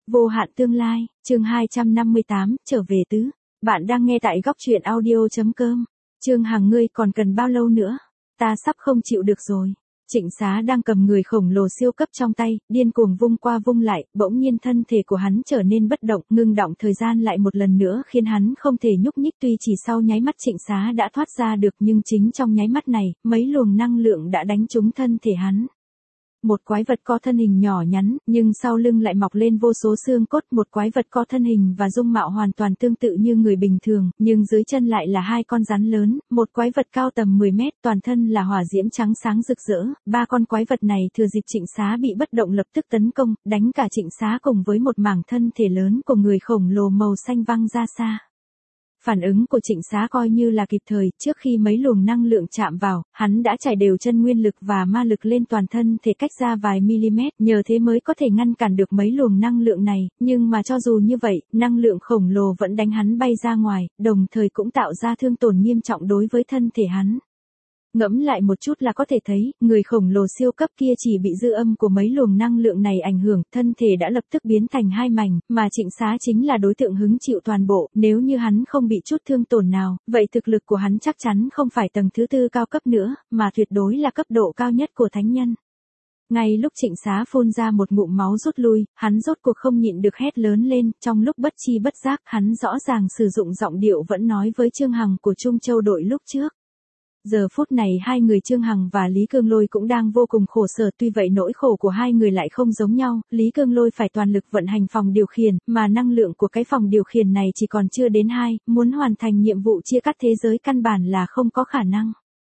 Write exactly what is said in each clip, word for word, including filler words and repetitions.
Vô hạn tương lai, chương hai trăm năm mươi tám, trở về tứ. Bạn đang nghe tại góc truyện audio.com. Trương Hằng, ngươi còn cần bao lâu nữa? Ta sắp không chịu được rồi. Trịnh Xá đang cầm người khổng lồ siêu cấp trong tay, điên cuồng vung qua vung lại, bỗng nhiên thân thể của hắn trở nên bất động, ngưng động thời gian lại một lần nữa khiến hắn không thể nhúc nhích, tuy chỉ sau nháy mắt Trịnh Xá đã thoát ra được, nhưng chính trong nháy mắt này, mấy luồng năng lượng đã đánh trúng thân thể hắn. Một quái vật có thân hình nhỏ nhắn, nhưng sau lưng lại mọc lên vô số xương cốt, một quái vật có thân hình và dung mạo hoàn toàn tương tự như người bình thường, nhưng dưới chân lại là hai con rắn lớn, một quái vật cao tầm mười mét, toàn thân là hỏa diễm trắng sáng rực rỡ, ba con quái vật này thừa dịp Trịnh Xá bị bất động lập tức tấn công, đánh cả Trịnh Xá cùng với một mảng thân thể lớn của người khổng lồ màu xanh văng ra xa. Phản ứng của Trịnh Xá coi như là kịp thời, trước khi mấy luồng năng lượng chạm vào, hắn đã trải đều chân nguyên lực và ma lực lên toàn thân thể cách ra vài mm, nhờ thế mới có thể ngăn cản được mấy luồng năng lượng này, nhưng mà cho dù như vậy, năng lượng khổng lồ vẫn đánh hắn bay ra ngoài, đồng thời cũng tạo ra thương tổn nghiêm trọng đối với thân thể hắn. Ngẫm lại một chút là có thể thấy, người khổng lồ siêu cấp kia chỉ bị dư âm của mấy luồng năng lượng này ảnh hưởng, thân thể đã lập tức biến thành hai mảnh, mà Trịnh Xá chính là đối tượng hứng chịu toàn bộ, nếu như hắn không bị chút thương tổn nào, vậy thực lực của hắn chắc chắn không phải tầng thứ tư cao cấp nữa, mà tuyệt đối là cấp độ cao nhất của thánh nhân. Ngay lúc Trịnh Xá phun ra một ngụm máu rút lui, hắn rốt cuộc không nhịn được hét lớn lên, trong lúc bất chi bất giác, hắn rõ ràng sử dụng giọng điệu vẫn nói với Trương Hằng của Trung Châu đội lúc trước. Giờ phút này hai người Trương Hằng và Lý Cương Lôi cũng đang vô cùng khổ sở, tuy vậy nỗi khổ của hai người lại không giống nhau, Lý Cương Lôi phải toàn lực vận hành phòng điều khiển, mà năng lượng của cái phòng điều khiển này chỉ còn chưa đến hai, muốn hoàn thành nhiệm vụ chia cắt thế giới căn bản là không có khả năng.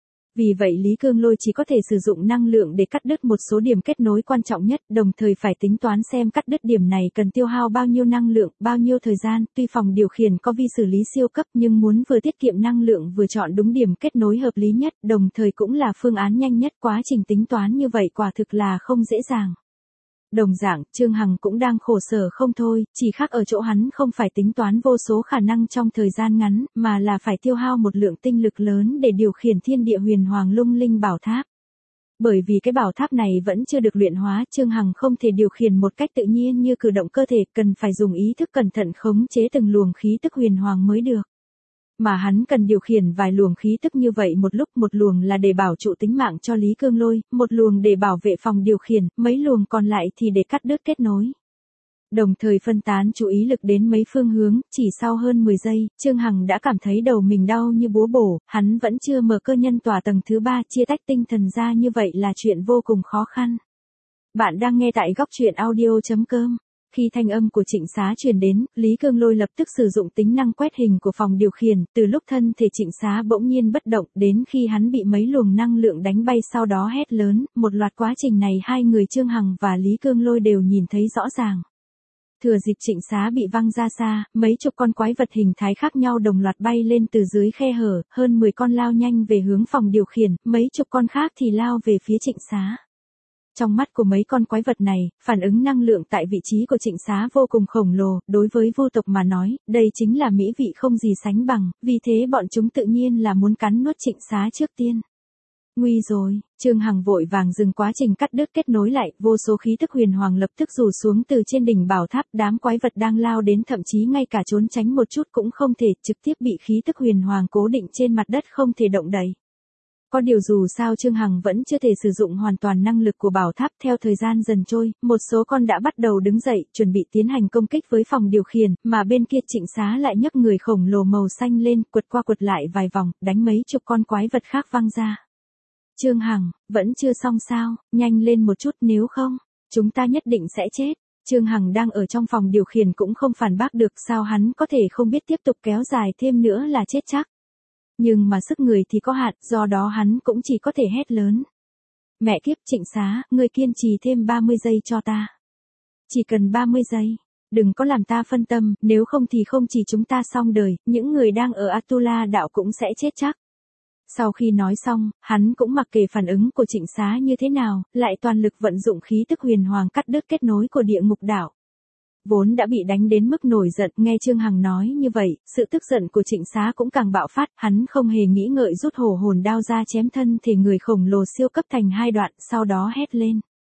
Vì vậy Lý Cương Lôi chỉ có thể sử dụng năng lượng để cắt đứt một số điểm kết nối quan trọng nhất, đồng thời phải tính toán xem cắt đứt điểm này cần tiêu hao bao nhiêu năng lượng, bao nhiêu thời gian, tuy phòng điều khiển có vi xử lý siêu cấp nhưng muốn vừa tiết kiệm năng lượng vừa chọn đúng điểm kết nối hợp lý nhất, đồng thời cũng là phương án nhanh nhất, quá trình tính toán như vậy quả thực là không dễ dàng. Đồng dạng, Trương Hằng cũng đang khổ sở không thôi, chỉ khác ở chỗ hắn không phải tính toán vô số khả năng trong thời gian ngắn, mà là phải tiêu hao một lượng tinh lực lớn để điều khiển thiên địa huyền hoàng lung linh bảo tháp. Bởi vì cái bảo tháp này vẫn chưa được luyện hóa, Trương Hằng không thể điều khiển một cách tự nhiên như cử động cơ thể, cần phải dùng ý thức cẩn thận khống chế từng luồng khí tức huyền hoàng mới được. Mà hắn cần điều khiển vài luồng khí tức như vậy một lúc, một luồng là để bảo trụ tính mạng cho Lý Cương Lôi, một luồng để bảo vệ phòng điều khiển, mấy luồng còn lại thì để cắt đứt kết nối. Đồng thời phân tán chú ý lực đến mấy phương hướng, chỉ sau hơn mười giây, Trương Hằng đã cảm thấy đầu mình đau như búa bổ, hắn vẫn chưa mở cơ nhân tỏa tầng thứ ba, chia tách tinh thần ra như vậy là chuyện vô cùng khó khăn. Bạn đang nghe tại góc truyện audio.com. Khi thanh âm của Trịnh Xá truyền đến, Lý Cương Lôi lập tức sử dụng tính năng quét hình của phòng điều khiển, từ lúc thân thể Trịnh Xá bỗng nhiên bất động, đến khi hắn bị mấy luồng năng lượng đánh bay sau đó hét lớn, một loạt quá trình này hai người Trương Hằng và Lý Cương Lôi đều nhìn thấy rõ ràng. Thừa dịp Trịnh Xá bị văng ra xa, mấy chục con quái vật hình thái khác nhau đồng loạt bay lên từ dưới khe hở, hơn mười con lao nhanh về hướng phòng điều khiển, mấy chục con khác thì lao về phía Trịnh Xá. Trong mắt của mấy con quái vật này, phản ứng năng lượng tại vị trí của Trịnh Xá vô cùng khổng lồ, đối với vu tộc mà nói, đây chính là mỹ vị không gì sánh bằng, vì thế bọn chúng tự nhiên là muốn cắn nuốt Trịnh Xá trước tiên. Nguy rồi, Trương Hằng vội vàng dừng quá trình cắt đứt kết nối lại, vô số khí tức huyền hoàng lập tức rủ xuống từ trên đỉnh bảo tháp, đám quái vật đang lao đến thậm chí ngay cả trốn tránh một chút cũng không thể, trực tiếp bị khí tức huyền hoàng cố định trên mặt đất không thể động đậy. Có điều dù sao Trương Hằng vẫn chưa thể sử dụng hoàn toàn năng lực của bảo tháp, theo thời gian dần trôi, một số con đã bắt đầu đứng dậy, chuẩn bị tiến hành công kích với phòng điều khiển, mà bên kia Trịnh Xá lại nhấc người khổng lồ màu xanh lên, quật qua quật lại vài vòng, đánh mấy chục con quái vật khác văng ra. Trương Hằng, vẫn chưa xong sao, nhanh lên một chút nếu không, chúng ta nhất định sẽ chết. Trương Hằng đang ở trong phòng điều khiển cũng không phản bác được, sao hắn có thể không biết tiếp tục kéo dài thêm nữa là chết chắc. Nhưng mà sức người thì có hạn, do đó hắn cũng chỉ có thể hét lớn. Mẹ kiếp Trịnh Xá, ngươi kiên trì thêm ba mươi giây cho ta. Chỉ cần ba mươi giây, đừng có làm ta phân tâm, nếu không thì không chỉ chúng ta xong đời, những người đang ở Atula đạo cũng sẽ chết chắc. Sau khi nói xong, hắn cũng mặc kệ phản ứng của Trịnh Xá như thế nào, lại toàn lực vận dụng khí tức huyền hoàng cắt đứt kết nối của địa ngục đảo. Vốn đã bị đánh đến mức nổi giận, nghe Trương Hằng nói như vậy, sự tức giận của Trịnh Xá cũng càng bạo phát, hắn không hề nghĩ ngợi rút hổ hồn đao ra chém thân thể người khổng lồ siêu cấp thành hai đoạn, sau đó hét lên.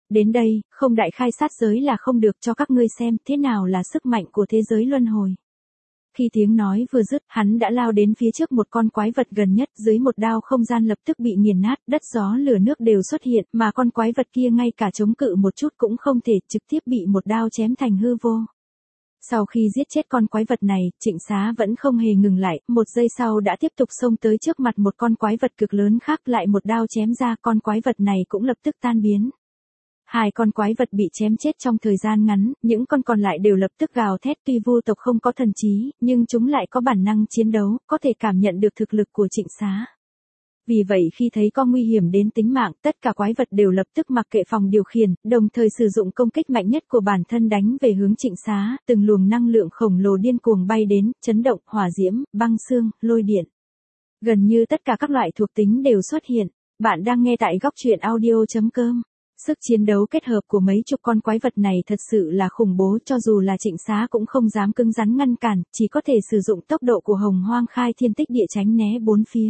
Đến đây, không đại khai sát giới là không được, cho các ngươi xem thế nào là sức mạnh của thế giới luân hồi. Khi tiếng nói vừa dứt, hắn đã lao đến phía trước một con quái vật gần nhất, dưới một đao không gian lập tức bị nghiền nát, đất gió lửa nước đều xuất hiện, mà con quái vật kia ngay cả chống cự một chút cũng không thể, trực tiếp bị một đao chém thành hư vô. Sau khi giết chết con quái vật này, Trịnh Xá vẫn không hề ngừng lại, một giây sau đã tiếp tục xông tới trước mặt một con quái vật cực lớn khác, lại một đao chém ra, con quái vật này cũng lập tức tan biến. Hai con quái vật bị chém chết trong thời gian ngắn, những con còn lại đều lập tức gào thét, tuy vu tộc không có thần trí, nhưng chúng lại có bản năng chiến đấu, có thể cảm nhận được thực lực của Trịnh Xá. Vì vậy khi thấy có nguy hiểm đến tính mạng, tất cả quái vật đều lập tức mặc kệ phòng điều khiển, đồng thời sử dụng công kích mạnh nhất của bản thân đánh về hướng Trịnh Xá, từng luồng năng lượng khổng lồ điên cuồng bay đến, chấn động, hỏa diễm, băng xương, lôi điện. Gần như tất cả các loại thuộc tính đều xuất hiện. Bạn đang nghe tại góc truyện audio chấm com. Sức chiến đấu kết hợp của mấy chục con quái vật này thật sự là khủng bố, cho dù là Trịnh Xá cũng không dám cứng rắn ngăn cản, chỉ có thể sử dụng tốc độ của Hồng Hoang Khai Thiên Tích Địa tránh né bốn phía.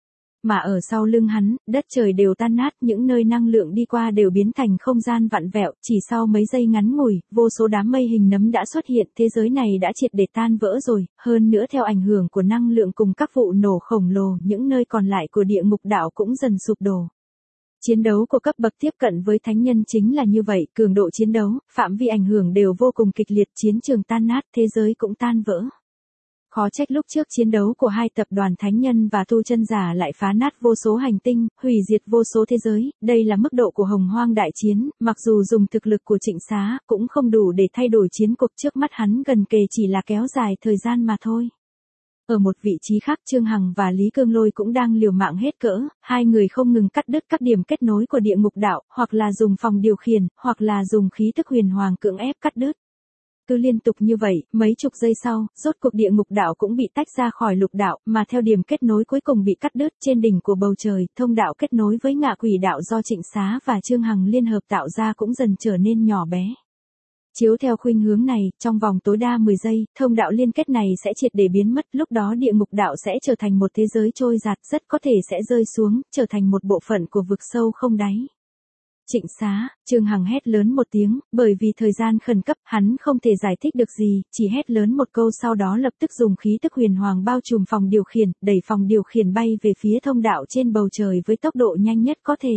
Mà ở sau lưng hắn, đất trời đều tan nát, những nơi năng lượng đi qua đều biến thành không gian vặn vẹo, chỉ sau mấy giây ngắn ngủi, vô số đám mây hình nấm đã xuất hiện, thế giới này đã triệt để tan vỡ rồi, hơn nữa theo ảnh hưởng của năng lượng cùng các vụ nổ khổng lồ, những nơi còn lại của địa ngục đảo cũng dần sụp đổ. Chiến đấu của cấp bậc tiếp cận với thánh nhân chính là như vậy, cường độ chiến đấu, phạm vi ảnh hưởng đều vô cùng kịch liệt, chiến trường tan nát, thế giới cũng tan vỡ. Khó trách lúc trước chiến đấu của hai tập đoàn thánh nhân và tu chân giả lại phá nát vô số hành tinh, hủy diệt vô số thế giới, đây là mức độ của Hồng Hoang đại chiến, mặc dù dùng thực lực của Trịnh Xá, cũng không đủ để thay đổi chiến cuộc, trước mắt hắn gần kề chỉ là kéo dài thời gian mà thôi. Ở một vị trí khác, Trương Hằng và Lý Cương Lôi cũng đang liều mạng hết cỡ, hai người không ngừng cắt đứt các điểm kết nối của địa ngục đạo, hoặc là dùng phòng điều khiển, hoặc là dùng khí tức huyền hoàng cưỡng ép cắt đứt. Cứ liên tục như vậy, mấy chục giây sau, rốt cuộc địa ngục đạo cũng bị tách ra khỏi lục đạo, mà theo điểm kết nối cuối cùng bị cắt đứt, trên đỉnh của bầu trời, thông đạo kết nối với ngạ quỷ đạo do Trịnh Xá và Trương Hằng liên hợp tạo ra cũng dần trở nên nhỏ bé. Chiếu theo khuynh hướng này, trong vòng tối đa mười giây, thông đạo liên kết này sẽ triệt để biến mất, lúc đó địa ngục đạo sẽ trở thành một thế giới trôi giạt, rất có thể sẽ rơi xuống, trở thành một bộ phận của vực sâu không đáy. Trịnh Xá, Trương Hằng hét lớn một tiếng, bởi vì thời gian khẩn cấp, hắn không thể giải thích được gì, chỉ hét lớn một câu sau đó lập tức dùng khí tức huyền hoàng bao trùm phòng điều khiển, đẩy phòng điều khiển bay về phía thông đạo trên bầu trời với tốc độ nhanh nhất có thể.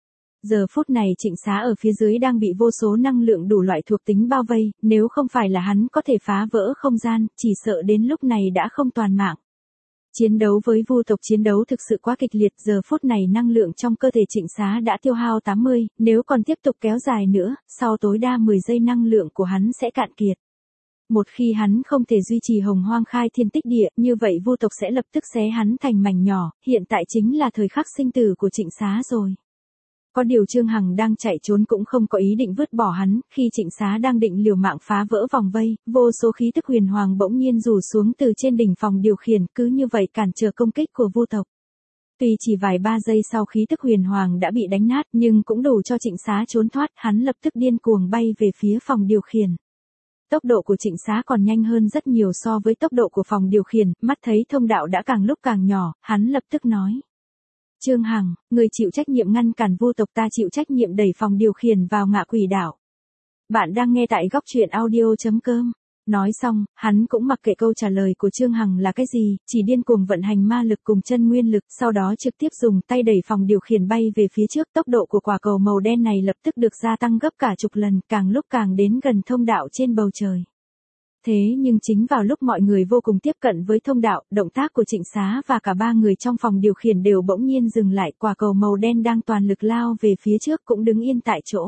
Giờ phút này Trịnh Xá ở phía dưới đang bị vô số năng lượng đủ loại thuộc tính bao vây, nếu không phải là hắn có thể phá vỡ không gian, chỉ sợ đến lúc này đã không toàn mạng. Chiến đấu với vu tộc chiến đấu thực sự quá kịch liệt, giờ phút này năng lượng trong cơ thể Trịnh Xá đã tiêu hao tám mươi, nếu còn tiếp tục kéo dài nữa, sau tối đa mười giây năng lượng của hắn sẽ cạn kiệt. Một khi hắn không thể duy trì Hồng Hoang Khai Thiên Tích Địa, như vậy vu tộc sẽ lập tức xé hắn thành mảnh nhỏ, hiện tại chính là thời khắc sinh tử của Trịnh Xá rồi. Có điều Trương Hằng đang chạy trốn cũng không có ý định vứt bỏ hắn, khi Trịnh Xá đang định liều mạng phá vỡ vòng vây, vô số khí tức huyền hoàng bỗng nhiên rủ xuống từ trên đỉnh phòng điều khiển, cứ như vậy cản trở công kích của vu tộc. Tuy chỉ vài ba giây sau khí tức huyền hoàng đã bị đánh nát, nhưng cũng đủ cho Trịnh Xá trốn thoát, hắn lập tức điên cuồng bay về phía phòng điều khiển. Tốc độ của Trịnh Xá còn nhanh hơn rất nhiều so với tốc độ của phòng điều khiển, mắt thấy thông đạo đã càng lúc càng nhỏ, hắn lập tức nói. Trương Hằng, người chịu trách nhiệm ngăn cản vu tộc, ta chịu trách nhiệm đẩy phòng điều khiển vào ngạ quỷ đảo. Bạn đang nghe tại góc truyện audio chấm com. Nói xong, hắn cũng mặc kệ câu trả lời của Trương Hằng là cái gì, chỉ điên cuồng vận hành ma lực cùng chân nguyên lực, sau đó trực tiếp dùng tay đẩy phòng điều khiển bay về phía trước, tốc độ của quả cầu màu đen này lập tức được gia tăng gấp cả chục lần, càng lúc càng đến gần thông đạo trên bầu trời. Thế nhưng chính vào lúc mọi người vô cùng tiếp cận với thông đạo, động tác của Trịnh Xá và cả ba người trong phòng điều khiển đều bỗng nhiên dừng lại, quả cầu màu đen đang toàn lực lao về phía trước cũng đứng yên tại chỗ.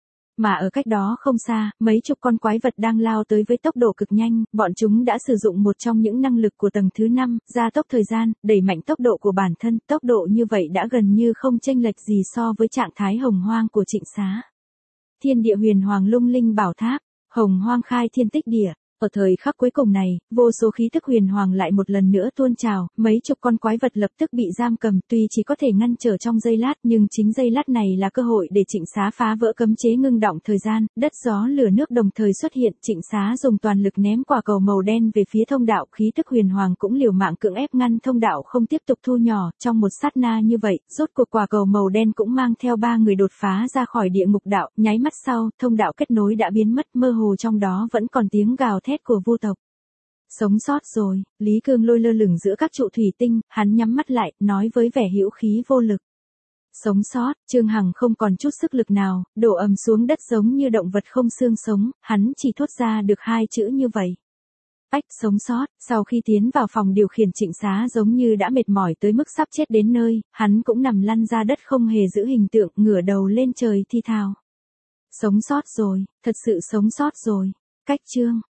Mà ở cách đó không xa, mấy chục con quái vật đang lao tới với tốc độ cực nhanh, bọn chúng đã sử dụng một trong những năng lực của tầng thứ năm, gia tốc thời gian, đẩy mạnh tốc độ của bản thân, tốc độ như vậy đã gần như không chênh lệch gì so với trạng thái hồng hoang của Trịnh Xá. Thiên địa huyền hoàng lung linh bảo tháp, Hồng Hoang Khai Thiên Tích Địa. Ở thời khắc cuối cùng này, vô số khí thức huyền hoàng lại một lần nữa tuôn trào, mấy chục con quái vật lập tức bị giam cầm, tuy chỉ có thể ngăn trở trong giây lát, nhưng chính giây lát này là cơ hội để Trịnh Xá phá vỡ cấm chế ngưng động thời gian, đất gió lửa nước đồng thời xuất hiện, Trịnh Xá dùng toàn lực ném quả cầu màu đen về phía thông đạo, khí thức huyền hoàng cũng liều mạng cưỡng ép ngăn thông đạo không tiếp tục thu nhỏ, trong một sát na như vậy, rốt cuộc quả cầu màu đen cũng mang theo ba người đột phá ra khỏi địa ngục đạo, nháy mắt sau, thông đạo kết nối đã biến mất, mơ hồ trong đó vẫn còn tiếng gào thét của vu tộc. Sống sót rồi, Lý Cương Lôi lơ lửng giữa các trụ thủy tinh, hắn nhắm mắt lại, nói với vẻ hữu khí vô lực. Sống sót, Trương Hằng không còn chút sức lực nào, đổ ầm xuống đất giống như động vật không xương sống, hắn chỉ thốt ra được hai chữ như vậy. Ách, sống sót, sau khi tiến vào phòng điều khiển Trịnh Xá giống như đã mệt mỏi tới mức sắp chết đến nơi, hắn cũng nằm lăn ra đất không hề giữ hình tượng, ngửa đầu lên trời thi thào. Sống sót rồi, thật sự sống sót rồi. Cách chương